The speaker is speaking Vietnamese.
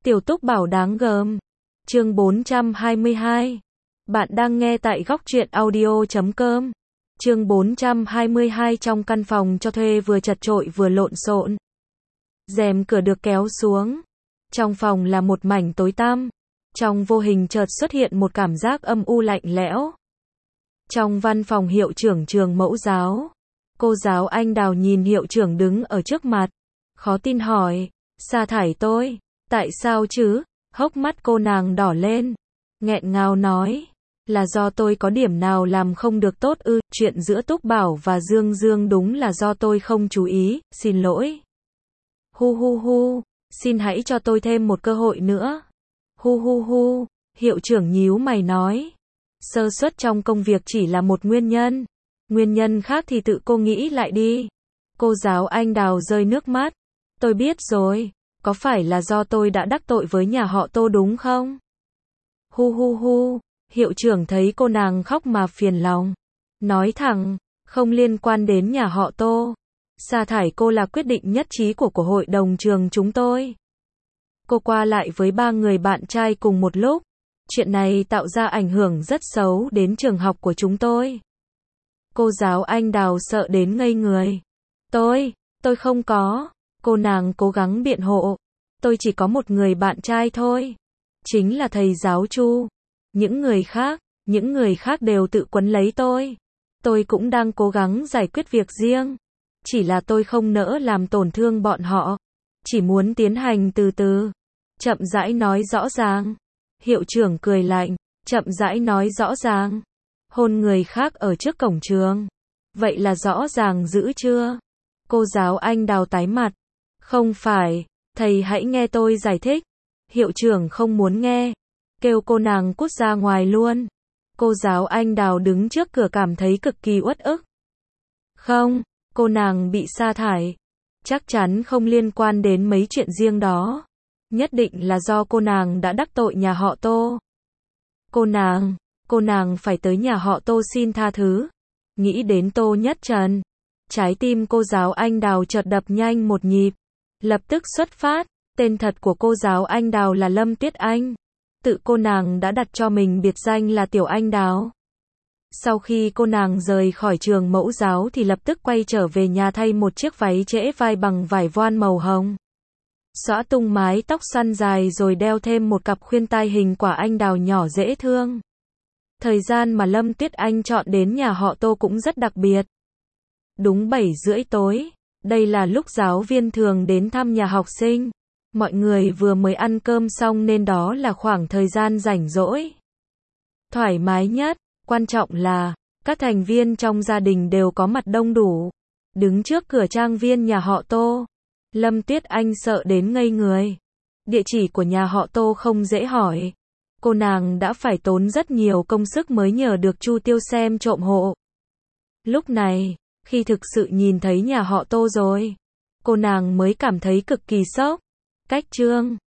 Tiểu Túc Bảo đáng gờm. Chương 422. Bạn đang nghe tại góc truyện audio.com. Chương 422. Trong căn phòng cho thuê vừa chật chội vừa lộn xộn. Rèm cửa được kéo xuống. Trong phòng là một mảnh tối tăm. Trong vô hình chợt xuất hiện một cảm giác âm u lạnh lẽo. Trong văn phòng hiệu trưởng trường mẫu giáo, cô giáo Anh Đào nhìn hiệu trưởng đứng ở trước mặt, khó tin hỏi, sa thải tôi, tại sao chứ? Hốc mắt cô nàng đỏ lên, nghẹn ngào nói, là do tôi có điểm nào làm không được tốt ư? Chuyện giữa Túc Bảo và Dương Dương đúng là do tôi không chú ý, xin lỗi. Hu hu hu, xin hãy cho tôi thêm một cơ hội nữa. Hu hu hu, hiệu trưởng nhíu mày nói. Sơ suất trong công việc chỉ là một nguyên nhân. Nguyên nhân khác thì tự cô nghĩ lại đi. Cô giáo Anh Đào rơi nước mắt. Tôi biết rồi, có phải là do tôi đã đắc tội với nhà họ Tô đúng không? Hu hu hu, hiệu trưởng thấy cô nàng khóc mà phiền lòng. Nói thẳng, không liên quan đến nhà họ Tô. Sa thải cô là quyết định nhất trí của hội đồng trường chúng tôi. Cô qua lại với 3 người bạn trai cùng một lúc. Chuyện này tạo ra ảnh hưởng rất xấu đến trường học của chúng tôi. Cô giáo Anh Đào sợ đến ngây người. Tôi không có. Cô nàng cố gắng biện hộ. Tôi chỉ có một người bạn trai thôi. Chính là thầy giáo Chu. Những người khác đều tự quấn lấy tôi. Tôi cũng đang cố gắng giải quyết việc riêng. Chỉ là tôi không nỡ làm tổn thương bọn họ. Chỉ muốn tiến hành từ từ. Chậm rãi nói rõ ràng. Hiệu trưởng cười lạnh, chậm rãi nói rõ ràng. Hôn người khác ở trước cổng trường. Vậy là rõ ràng dữ chưa? Cô giáo Anh Đào tái mặt. Không phải, thầy hãy nghe tôi giải thích. Hiệu trưởng không muốn nghe. Kêu cô nàng cút ra ngoài luôn. Cô giáo Anh Đào đứng trước cửa cảm thấy cực kỳ uất ức. Không, cô nàng bị sa thải. Chắc chắn không liên quan đến mấy chuyện riêng đó. Nhất định là do cô nàng đã đắc tội nhà họ Tô. Cô nàng phải tới nhà họ Tô xin tha thứ. Nghĩ đến Tô Nhất Trần. Trái tim cô giáo Anh Đào chợt đập nhanh một nhịp. Lập tức xuất phát. Tên thật của cô giáo Anh Đào là Lâm Tuyết Anh. Tự cô nàng đã đặt cho mình biệt danh là Tiểu Anh Đào. Sau khi cô nàng rời khỏi trường mẫu giáo thì lập tức quay trở về nhà thay một chiếc váy trễ vai bằng vải voan màu hồng. Xõa tung mái tóc xoăn dài rồi đeo thêm một cặp khuyên tai hình quả anh đào nhỏ dễ thương. Thời gian mà Lâm Tuyết Anh chọn đến nhà họ Tô cũng rất đặc biệt. Đúng 7:30 tối, đây là lúc giáo viên thường đến thăm nhà học sinh. Mọi người vừa mới ăn cơm xong nên đó là khoảng thời gian rảnh rỗi. Thoải mái nhất, quan trọng là, các thành viên trong gia đình đều có mặt đông đủ. Đứng trước cửa trang viên nhà họ Tô. Lâm Tuyết Anh sợ đến ngây người. Địa chỉ của nhà họ Tô không dễ hỏi. Cô nàng đã phải tốn rất nhiều công sức mới nhờ được Chu Tiêu xem trộm hộ. Lúc này, khi thực sự nhìn thấy nhà họ Tô rồi, cô nàng mới cảm thấy cực kỳ sốc. Cách Trương,